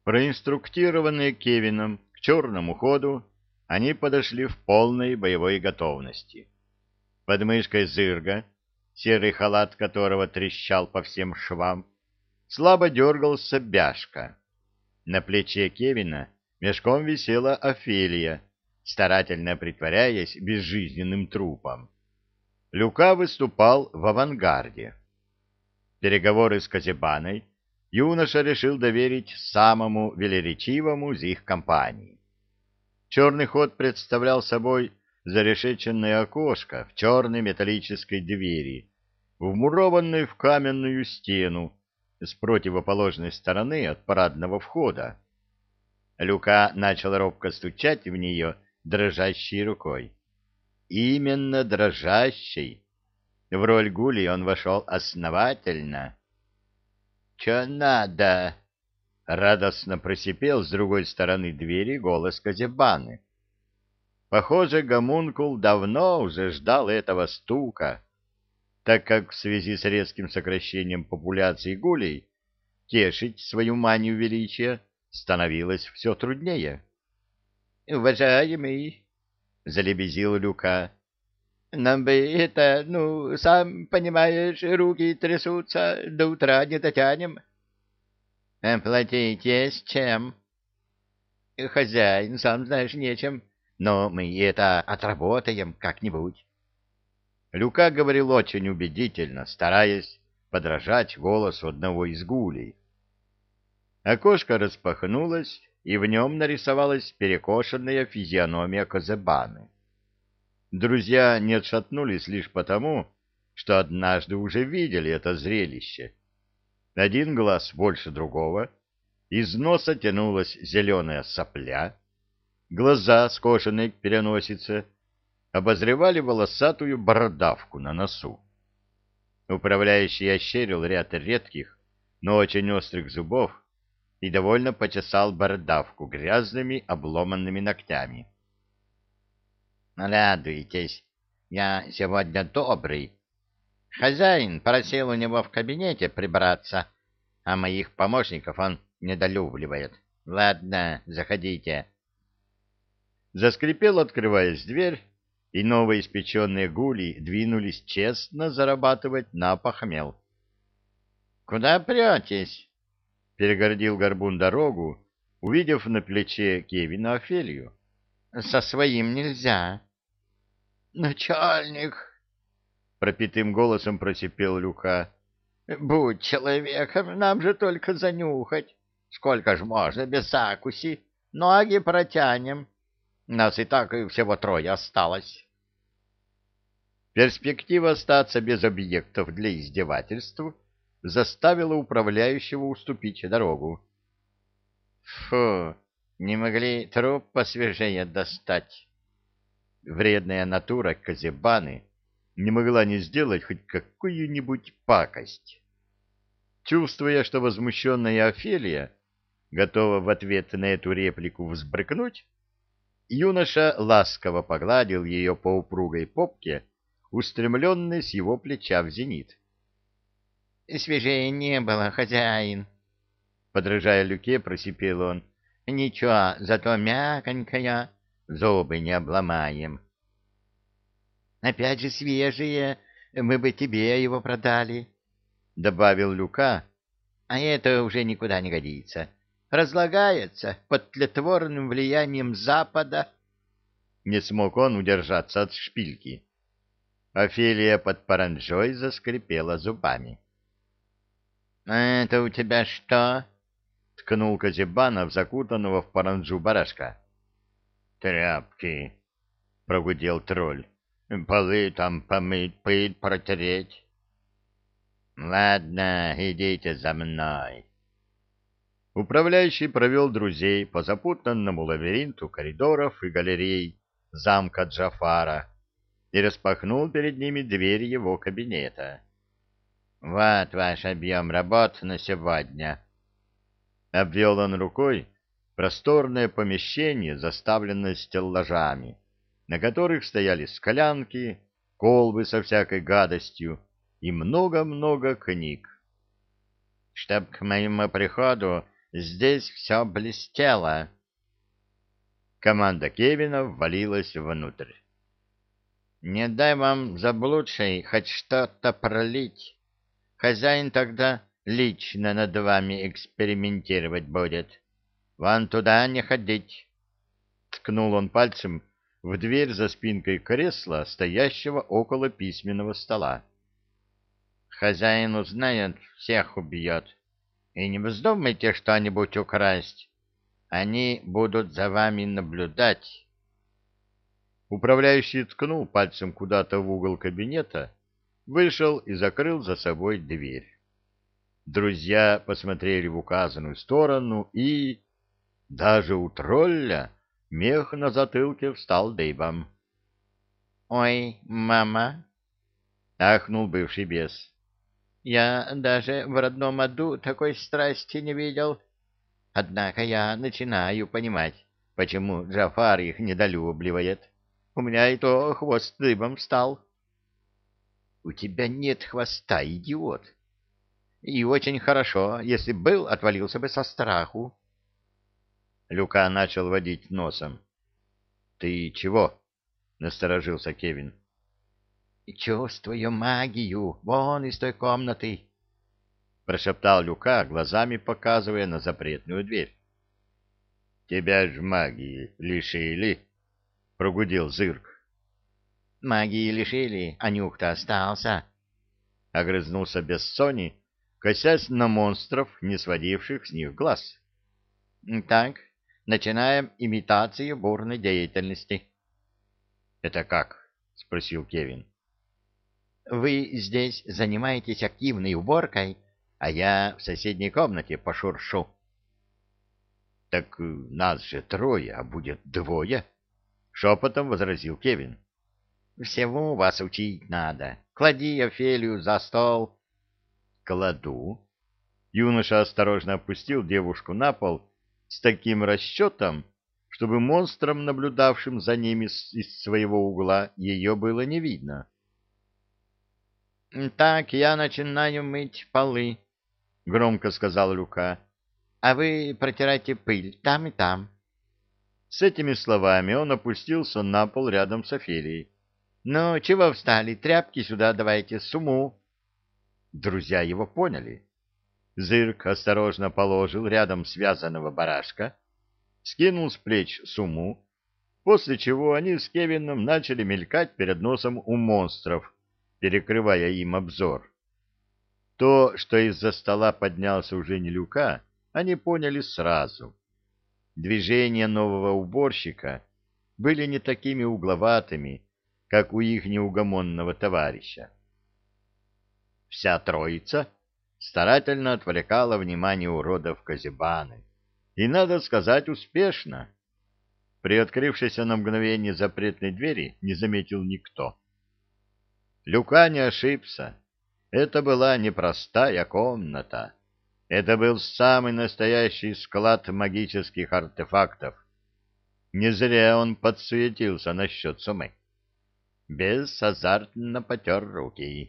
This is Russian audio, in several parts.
Проинструктированные Кевином к черному ходу, они подошли в полной боевой готовности. Под мышкой зырга, серый халат которого трещал по всем швам, слабо дергался Бяшка. На плече Кевина мешком висела Офелия, старательно притворяясь безжизненным трупом. Люка выступал в авангарде. Переговоры с Козебаной юноша решил доверить самому велеречивому из их компании. Черный ход представлял собой зарешеченное окошко в черной металлической двери, вмурованной в каменную стену с противоположной стороны от парадного входа. Люка начал робко стучать в нее дрожащей рукой. Именно дрожащей. В роль Гули он вошел основательно. — Чё надо? — радостно просипел с другой стороны двери голос Козебаны. Похоже, гомункул давно уже ждал этого стука, так как в связи с резким сокращением популяции гулей тешить свою манию величия становилось все труднее. — Уважаемый, — залебезил Люка, — нам бы это, сам понимаешь, руки трясутся, до утра не дотянем. — Платить есть чем? — Хозяин, сам знаешь, нечем, но мы это отработаем как-нибудь. Люка говорил очень убедительно, стараясь подражать голосу одного из гулей. Окошко распахнулось, и в нем нарисовалась перекошенная физиономия Козебаны. Друзья не отшатнулись лишь потому, что однажды уже видели это зрелище. Один глаз больше другого, из носа тянулась зеленая сопля, глаза, скошенные к переносице, обозревали волосатую бородавку на носу. Управляющий ощерил ряд редких, но очень острых зубов и довольно почесал бородавку грязными обломанными ногтями. — Радуйтесь, я сегодня добрый. Хозяин просил у него в кабинете прибраться, а моих помощников он недолюбливает. Ладно, заходите. Заскрипел, открываясь дверь, и новоиспеченные гули двинулись честно зарабатывать на похмел. — Куда претесь? — перегородил горбун дорогу, увидев на плече Кевина Офелию. — Со своим нельзя. — Начальник! — пропитым голосом просипел Люка. — Будь человеком, нам же только занюхать. Сколько ж можно без закуси? Ноги протянем. Нас и так и всего трое осталось. Перспектива остаться без объектов для издевательств заставила управляющего уступить дорогу. — Фу, не могли труп посвежее достать. Вредная натура Козебаны не могла не сделать хоть какую-нибудь пакость. Чувствуя, что возмущенная Офелия готова в ответ на эту реплику взбрыкнуть, юноша ласково погладил ее по упругой попке, устремленной с его плеча в зенит. — Свежее не было, хозяин, — подражая Люке, просипел он. — Ничего, зато мяконькая, зубы не обломаем. — Опять же свежее, мы бы тебе его продали, — добавил Люка, — а это уже никуда не годится. Разлагается под тлетворным влиянием Запада. Не смог он удержаться от шпильки. Офелия под паранджой заскрипела зубами. — Это у тебя что? — ткнул Козебана в закутанного в паранджу барашка. — Тряпки, — прогудел тролль. — Полы там помыть, пыль протереть. — Ладно, идите за мной. Управляющий провел друзей по запутанному лабиринту коридоров и галерей замка Джафара и распахнул перед ними дверь его кабинета. — Вот ваш объем работ на сегодня. Обвел он рукой просторное помещение, заставленное стеллажами, на которых стояли склянки, колбы со всякой гадостью и много-много книг. — Чтоб к моему приходу здесь все блестело. Команда Кевина ввалилась внутрь. «Не дай вам, заблудший, хоть что-то пролить. Хозяин тогда лично над вами экспериментировать будет. Вон туда не ходить!» Ткнул он пальцем в дверь за спинкой кресла, стоящего около письменного стола. «Хозяин узнает, всех убьет. И не вздумайте что-нибудь украсть. Они будут за вами наблюдать». Управляющий ткнул пальцем куда-то в угол кабинета, вышел и закрыл за собой дверь. Друзья посмотрели в указанную сторону и... Даже у тролля мех на затылке встал дыбом. «Ой, мама!» — ахнул бывший бес. «Я даже в родном аду такой страсти не видел. Однако я начинаю понимать, почему Джафар их недолюбливает. У меня и то хвост дыбом встал». «У тебя нет хвоста, идиот!» «И очень хорошо, если был, отвалился бы со страху». Люка начал водить носом. «Ты чего?» — насторожился Кевин. «Чувствую магию, вон из той комнаты», — прошептал Люка, глазами показывая на запретную дверь. «Тебя ж магии лишили», — прогудел Зырк. «Магии лишили, а нюх-то остался», — огрызнулся Бессони, косясь на монстров, не сводивших с них глаз. «Так, начинаем имитацию бурной деятельности». «Это как?» — спросил Кевин. «Вы здесь занимаетесь активной уборкой, а я в соседней комнате пошуршу». «Так нас же трое, а будет двое», — шепотом возразил Кевин. «Всему вас учить надо. Клади Офелию за стол». «Кладу». Юноша осторожно опустил девушку на пол с таким расчетом, чтобы монстрам, наблюдавшим за ними из своего угла, ее было не видно. «Так, я начинаю мыть полы», — громко сказал Люка, — «а вы протирайте пыль там и там». С этими словами он опустился на пол рядом с Офелией. «Ну, чего встали? Тряпки сюда давайте, сумму». Друзья его поняли. Зырк осторожно положил рядом связанного барашка, скинул с плеч сумму, после чего они с Кевином начали мелькать перед носом у монстров, перекрывая им обзор. То, что из-за стола поднялся уже не Люка, они поняли сразу. Движения нового уборщика были не такими угловатыми, как у их неугомонного товарища. Вся троица старательно отвлекала внимание уродов Казибаны, и, надо сказать, успешно. При открывшейся на мгновение запретной двери не заметил никто. Люка не ошибся. Это была непростая комната. Это был самый настоящий склад магических артефактов. Не зря он подсуетился насчет суммы. Бес азартно потер руки.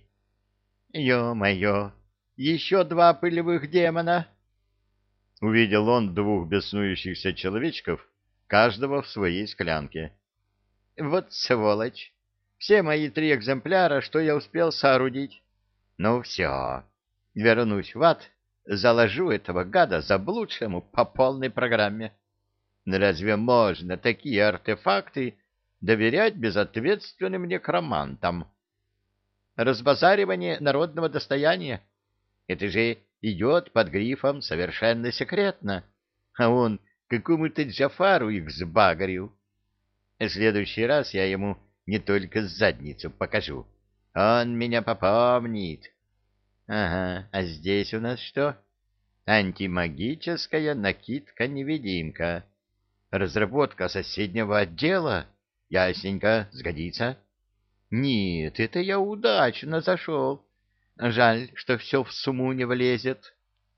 «Ё-моё! Еще 2 пылевых демона!» Увидел он 2 беснующихся человечков, каждого в своей склянке. «Вот сволочь! Все мои 3 экземпляра, что я успел соорудить. Ну все, вернусь в ад, заложу этого гада заблудшему по полной программе. Разве можно такие артефакты доверять безответственным некромантам? Разбазаривание народного достояния — это же идет под грифом «совершенно секретно», а он какому-то Джафару их сбагрил. В следующий раз я ему не только задницу покажу, он меня попомнит. Ага, а здесь у нас что? Антимагическая накидка-невидимка. Разработка соседнего отдела? Ясненько, сгодится. Нет, это я удачно зашел. Жаль, что все в сумму не влезет.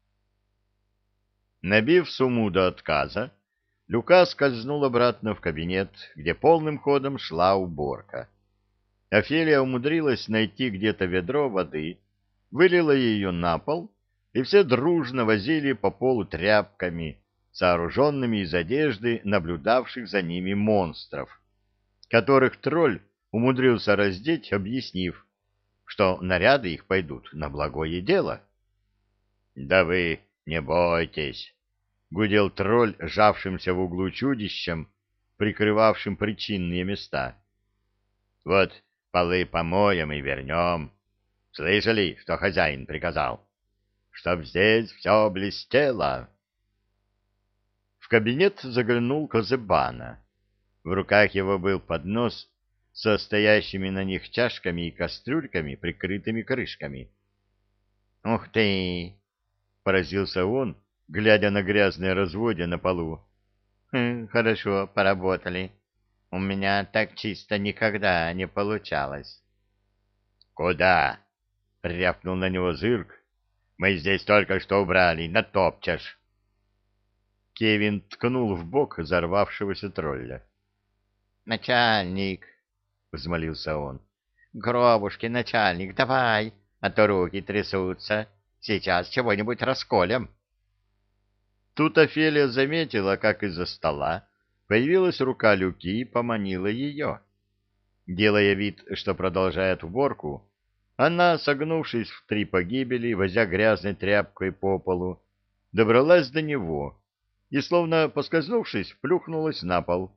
Набив сумму до отказа, Люка скользнул обратно в кабинет, где полным ходом шла уборка. Офелия умудрилась найти где-то ведро воды, вылила ее на пол, и все дружно возили по полу тряпками, сооруженными из одежды наблюдавших за ними монстров, которых тролль умудрился раздеть, объяснив, что наряды их пойдут на благое дело. — Да вы не бойтесь, — гудел тролль, сжавшимся в углу чудищем, прикрывавшим причинные места. — Вот полы помоем и вернем. Слышали, что хозяин приказал? Чтоб здесь все блестело. В кабинет заглянул Козебана. В руках его был поднос со стоящими на них чашками и кастрюльками, прикрытыми крышками. — Ух ты! — поразился он, глядя на грязное разводье на полу. — Хорошо поработали. У меня так чисто никогда не получалось. — Куда? — рявкнул на него Зырк. — Мы здесь только что убрали, натопчешь. Кевин ткнул в бок взорвавшегося тролля. — Начальник, — взмолился он, — гробушки, начальник, давай, а то руки трясутся. Сейчас чего-нибудь расколем. Тут Офелия заметила, как из-за стола появилась рука Люки и поманила ее. Делая вид, что продолжает уборку, она, согнувшись в три погибели, возя грязной тряпкой по полу, добралась до него и, словно поскользнувшись, плюхнулась на пол.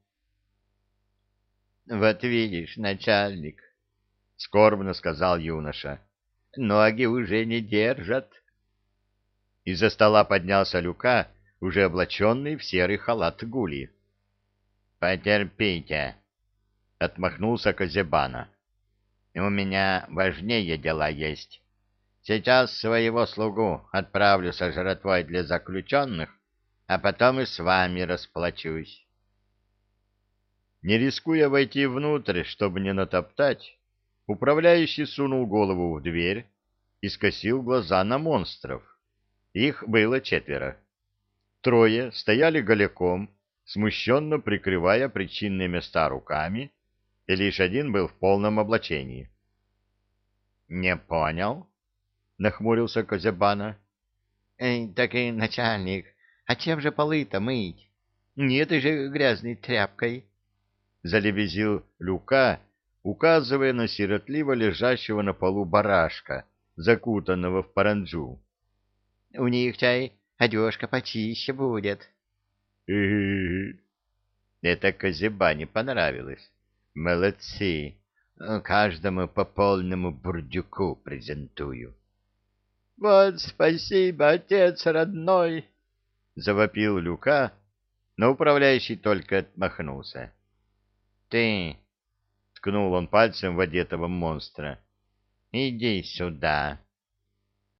— Вот видишь, начальник, — скорбно сказал юноша, — ноги уже не держат. Из-за стола поднялся Люка, уже облаченный в серый халат гули. — Потерпите, — отмахнулся Козебана. — У меня важнее дела есть. Сейчас своего слугу отправлю со жратвой для заключенных, а потом и с вами расплачусь. Не рискуя войти внутрь, чтобы не натоптать, управляющий сунул голову в дверь и скосил глаза на монстров. Их было 4. 3 стояли голяком, смущенно прикрывая причинные места руками, и лишь 1 был в полном облачении. — Не понял? — нахмурился Козебана. — Так и начальник, а чем же полы-то мыть? Не этой же грязной тряпкой. — залебезил Люка, указывая на сиротливо лежащего на полу барашка, закутанного в паранджу. — У них, чай, одежка почище будет. Это Козебане понравилось. Молодцы. Каждому по полному бурдюку презентую. — Вот спасибо, отец родной! — завопил Люка, но управляющий только отмахнулся. — Ты, — ткнул он пальцем в одетого монстра, — иди сюда.